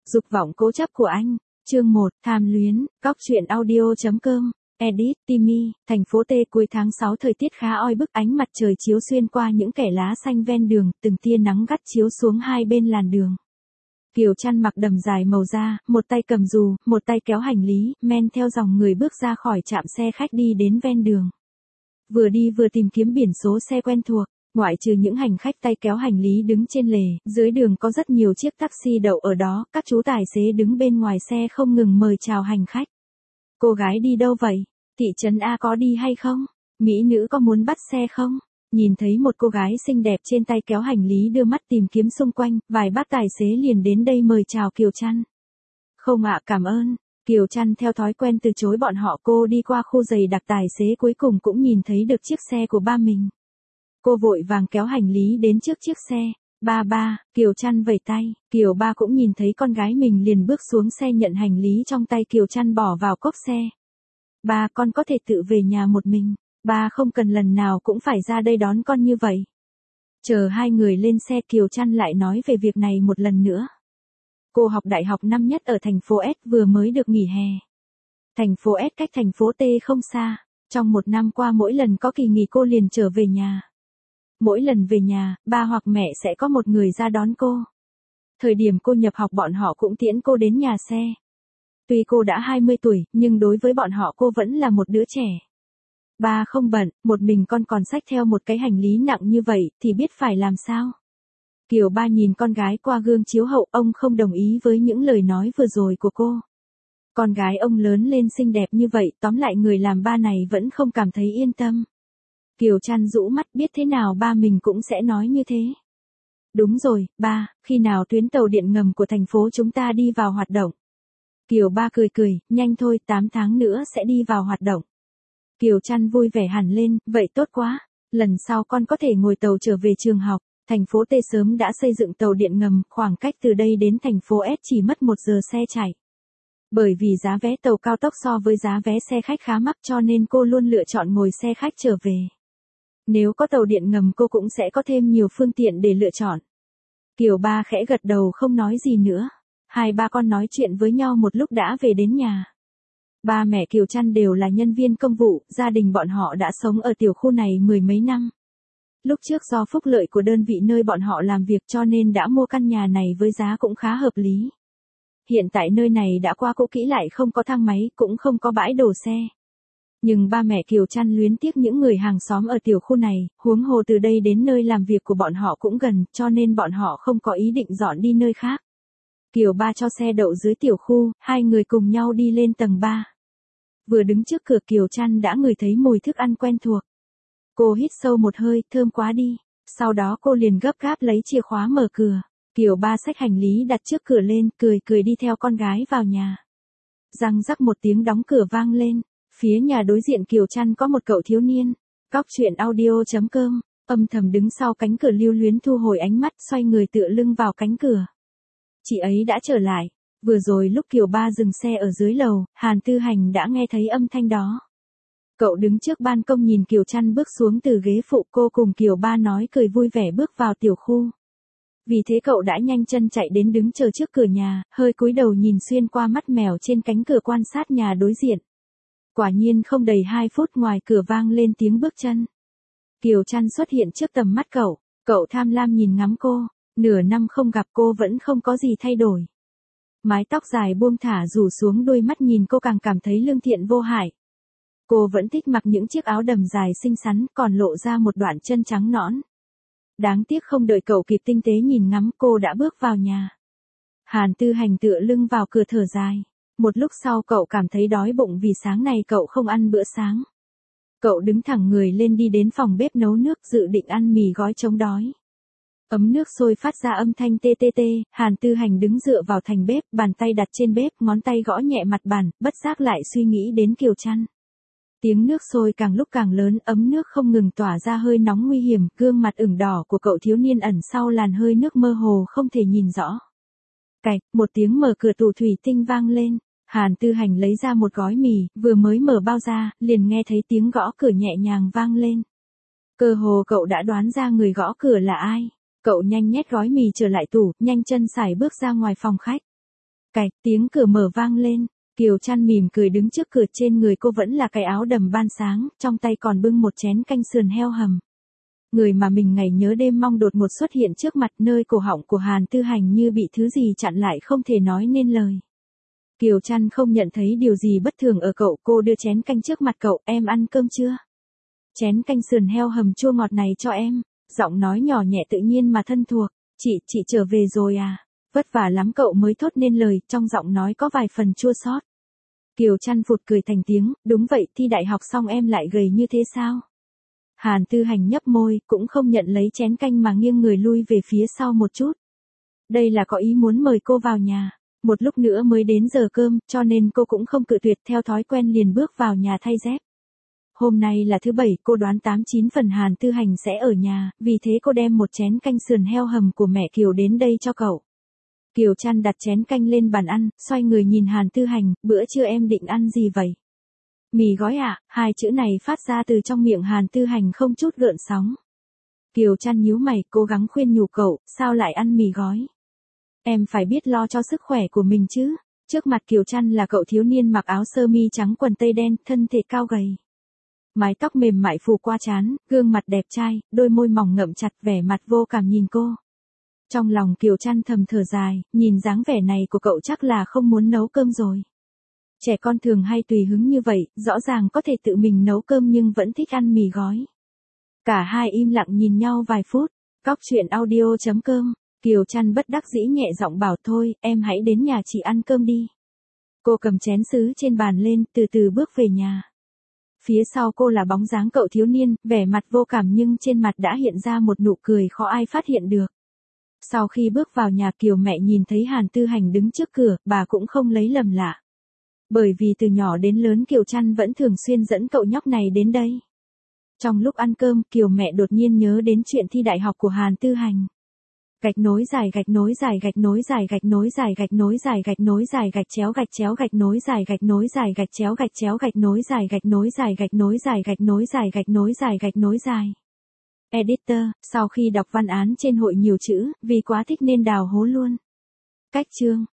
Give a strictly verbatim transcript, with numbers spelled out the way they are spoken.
Dục vọng cố chấp của anh, chương một, tham luyến, góc truyện audio.com, edit, Timmy, thành phố T cuối tháng sáu thời tiết khá oi bức, ánh mặt trời chiếu xuyên qua những kẽ lá xanh ven đường, từng tia nắng gắt chiếu xuống hai bên làn đường. Kiều Trăn mặc đầm dài màu da, một tay cầm dù, một tay kéo hành lý, men theo dòng người bước ra khỏi trạm xe khách đi đến ven đường. Vừa đi vừa tìm kiếm biển số xe quen thuộc. Ngoại trừ những hành khách tay kéo hành lý đứng trên lề, dưới đường có rất nhiều chiếc taxi đậu ở đó, các chú tài xế đứng bên ngoài xe không ngừng mời chào hành khách. Cô gái đi đâu vậy? Thị trấn A có đi hay không? Mỹ nữ có muốn bắt xe không? Nhìn thấy một cô gái xinh đẹp trên tay kéo hành lý đưa mắt tìm kiếm xung quanh, vài bác tài xế liền đến đây mời chào Kiều Trăn. Không ạ, cảm ơn. Kiều Trăn theo thói quen từ chối bọn họ. Cô đi qua khu giày đặc, tài xế cuối cùng cũng nhìn thấy được chiếc xe của ba mình. Cô vội vàng kéo hành lý đến trước chiếc xe. Ba ba, Kiều Trăn vẫy tay. Kiều ba cũng nhìn thấy con gái mình liền bước xuống xe nhận hành lý trong tay Kiều Trăn bỏ vào cốp xe. Ba, con có thể tự về nhà một mình. Ba không cần lần nào cũng phải ra đây đón con như vậy. Chờ hai người lên xe, Kiều Trăn lại nói về việc này một lần nữa. Cô học đại học năm nhất ở thành phố S, vừa mới được nghỉ hè. Thành phố S cách thành phố T không xa. Trong một năm qua mỗi lần có kỳ nghỉ cô liền trở về nhà. Mỗi lần về nhà, ba hoặc mẹ sẽ có một người ra đón cô. Thời điểm cô nhập học bọn họ cũng tiễn cô đến nhà xe. Tuy cô đã hai mươi tuổi, nhưng đối với bọn họ cô vẫn là một đứa trẻ. Ba không bận, một mình con còn xách theo một cái hành lý nặng như vậy, thì biết phải làm sao? Kiều ba nhìn con gái qua gương chiếu hậu, ông không đồng ý với những lời nói vừa rồi của cô. Con gái ông lớn lên xinh đẹp như vậy, tóm lại người làm ba này vẫn không cảm thấy yên tâm. Kiều Trăn rũ mắt, biết thế nào ba mình cũng sẽ nói như thế. Đúng rồi, ba, khi nào tuyến tàu điện ngầm của thành phố chúng ta đi vào hoạt động? Kiều ba cười cười, nhanh thôi, tám tháng nữa sẽ đi vào hoạt động. Kiều Trăn vui vẻ hẳn lên, vậy tốt quá, lần sau con có thể ngồi tàu trở về trường học. Thành phố T sớm đã xây dựng tàu điện ngầm, khoảng cách từ đây đến thành phố S chỉ mất một giờ xe chạy. Bởi vì giá vé tàu cao tốc so với giá vé xe khách khá mắc cho nên cô luôn lựa chọn ngồi xe khách trở về. Nếu có tàu điện ngầm cô cũng sẽ có thêm nhiều phương tiện để lựa chọn. Kiều ba khẽ gật đầu không nói gì nữa. Hai ba con nói chuyện với nhau một lúc đã về đến nhà. Ba mẹ Kiều Trăn đều là nhân viên công vụ, gia đình bọn họ đã sống ở tiểu khu này mười mấy năm. Lúc trước do phúc lợi của đơn vị nơi bọn họ làm việc cho nên đã mua căn nhà này với giá cũng khá hợp lý. Hiện tại nơi này đã qua cũ kỹ, lại không có thang máy, cũng không có bãi đổ xe. Nhưng ba mẹ Kiều Trăn luyến tiếc những người hàng xóm ở tiểu khu này, huống hồ từ đây đến nơi làm việc của bọn họ cũng gần, cho nên bọn họ không có ý định dọn đi nơi khác. Kiều ba cho xe đậu dưới tiểu khu, hai người cùng nhau đi lên tầng ba. Vừa đứng trước cửa Kiều Trăn đã ngửi thấy mùi thức ăn quen thuộc. Cô hít sâu một hơi, thơm quá đi. Sau đó cô liền gấp gáp lấy chìa khóa mở cửa. Kiều ba xách hành lý đặt trước cửa lên, cười cười đi theo con gái vào nhà. Răng rắc một tiếng đóng cửa vang lên. Phía nhà đối diện Kiều Trăn có một cậu thiếu niên. Góc truyện audio.com, âm thầm đứng sau cánh cửa lưu luyến thu hồi ánh mắt, xoay người tựa lưng vào cánh cửa. Chị ấy đã trở lại. Vừa rồi lúc Kiều ba dừng xe ở dưới lầu, Hàn Tư Hành đã nghe thấy âm thanh đó. Cậu đứng trước ban công nhìn Kiều Trăn bước xuống từ ghế phụ, cô cùng Kiều ba nói cười vui vẻ bước vào tiểu khu. Vì thế cậu đã nhanh chân chạy đến đứng chờ trước cửa nhà, hơi cúi đầu nhìn xuyên qua mắt mèo trên cánh cửa quan sát nhà đối diện. Quả nhiên không đầy hai phút ngoài cửa vang lên tiếng bước chân. Kiều Trăn xuất hiện trước tầm mắt cậu, cậu tham lam nhìn ngắm cô, nửa năm không gặp cô vẫn không có gì thay đổi. Mái tóc dài buông thả rủ xuống, đôi mắt nhìn cô càng cảm thấy lương thiện vô hại. Cô vẫn thích mặc những chiếc áo đầm dài xinh xắn, còn lộ ra một đoạn chân trắng nõn. Đáng tiếc không đợi cậu kịp tinh tế nhìn ngắm, cô đã bước vào nhà. Hàn Tư Hành tựa lưng vào cửa thở dài. Một lúc sau cậu cảm thấy đói bụng vì sáng nay cậu không ăn bữa sáng. Cậu đứng thẳng người lên đi đến phòng bếp nấu nước, dự định ăn mì gói chống đói. Ấm nước sôi phát ra âm thanh tê tê tê, Hàn Tư Hành đứng dựa vào thành bếp, bàn tay đặt trên bếp, ngón tay gõ nhẹ mặt bàn, bất giác lại suy nghĩ đến Kiều Trăn. Tiếng nước sôi càng lúc càng lớn, ấm nước không ngừng tỏa ra hơi nóng nguy hiểm, gương mặt ửng đỏ của cậu thiếu niên ẩn sau làn hơi nước mơ hồ không thể nhìn rõ. Cạch, một tiếng mở cửa tủ thủy tinh vang lên. Hàn Tư Hành lấy ra một gói mì, vừa mới mở bao ra, liền nghe thấy tiếng gõ cửa nhẹ nhàng vang lên. Cơ hồ cậu đã đoán ra người gõ cửa là ai. Cậu nhanh nhét gói mì trở lại tủ, nhanh chân sải bước ra ngoài phòng khách. Cạch, tiếng cửa mở vang lên. Kiều Trăn mỉm cười đứng trước cửa, trên người cô vẫn là cái áo đầm ban sáng, trong tay còn bưng một chén canh sườn heo hầm. Người mà mình ngày nhớ đêm mong đột ngột xuất hiện trước mặt, nơi cổ họng của Hàn Tư Hành như bị thứ gì chặn lại không thể nói nên lời. Kiều Trăn không nhận thấy điều gì bất thường ở cậu, cô đưa chén canh trước mặt cậu, em ăn cơm chưa? Chén canh sườn heo hầm chua ngọt này cho em, giọng nói nhỏ nhẹ tự nhiên mà thân thuộc, chị, chị trở về rồi à? Vất vả lắm cậu mới thốt nên lời, trong giọng nói có vài phần chua xót. Kiều Trăn phụt cười thành tiếng, đúng vậy, thi đại học xong em lại gầy như thế sao? Hàn Tư Hành nhấp môi, cũng không nhận lấy chén canh mà nghiêng người lui về phía sau một chút. Đây là có ý muốn mời cô vào nhà. Một lúc nữa mới đến giờ cơm, cho nên cô cũng không cự tuyệt, theo thói quen liền bước vào nhà thay dép. Hôm nay là thứ bảy, cô đoán tám chín phần Hàn Tư Hành sẽ ở nhà, vì thế cô đem một chén canh sườn heo hầm của mẹ Kiều đến đây cho cậu. Kiều Trăn đặt chén canh lên bàn ăn, xoay người nhìn Hàn Tư Hành, bữa trưa em định ăn gì vậy? Mì gói ạ, à? Hai chữ này phát ra từ trong miệng Hàn Tư Hành không chút gợn sóng. Kiều Trăn nhíu mày, cố gắng khuyên nhủ cậu, sao lại ăn mì gói? Em phải biết lo cho sức khỏe của mình chứ. Trước mặt Kiều Trăn là cậu thiếu niên mặc áo sơ mi trắng quần tây đen, thân thể cao gầy. Mái tóc mềm mại phủ qua trán, gương mặt đẹp trai, đôi môi mỏng ngậm chặt, vẻ mặt vô cảm nhìn cô. Trong lòng Kiều Trăn thầm thở dài, nhìn dáng vẻ này của cậu chắc là không muốn nấu cơm rồi. Trẻ con thường hay tùy hứng như vậy, rõ ràng có thể tự mình nấu cơm nhưng vẫn thích ăn mì gói. Cả hai im lặng nhìn nhau vài phút. Cóc truyện audio chấm com. Kiều Trăn bất đắc dĩ nhẹ giọng bảo thôi, em hãy đến nhà chị ăn cơm đi. Cô cầm chén sứ trên bàn lên, từ từ bước về nhà. Phía sau cô là bóng dáng cậu thiếu niên, vẻ mặt vô cảm nhưng trên mặt đã hiện ra một nụ cười khó ai phát hiện được. Sau khi bước vào nhà, Kiều mẹ nhìn thấy Hàn Tư Hành đứng trước cửa, bà cũng không lấy lầm lạ. Bởi vì từ nhỏ đến lớn Kiều Trăn vẫn thường xuyên dẫn cậu nhóc này đến đây. Trong lúc ăn cơm, Kiều mẹ đột nhiên nhớ đến chuyện thi đại học của Hàn Tư Hành. Gạch nối dài gạch nối dài gạch nối dài gạch nối dài gạch nối dài gạch nối dài gạch chéo gạch chéo gạch nối dài gạch nối dài gạch chéo gạch chéo gạch nối dài gạch nối dài gạch nối dài gạch nối dài gạch nối dài gạch nối dài. Editor, sau khi đọc văn án trên hội nhiều chữ, vì quá thích nên đào hố luôn. Cách chương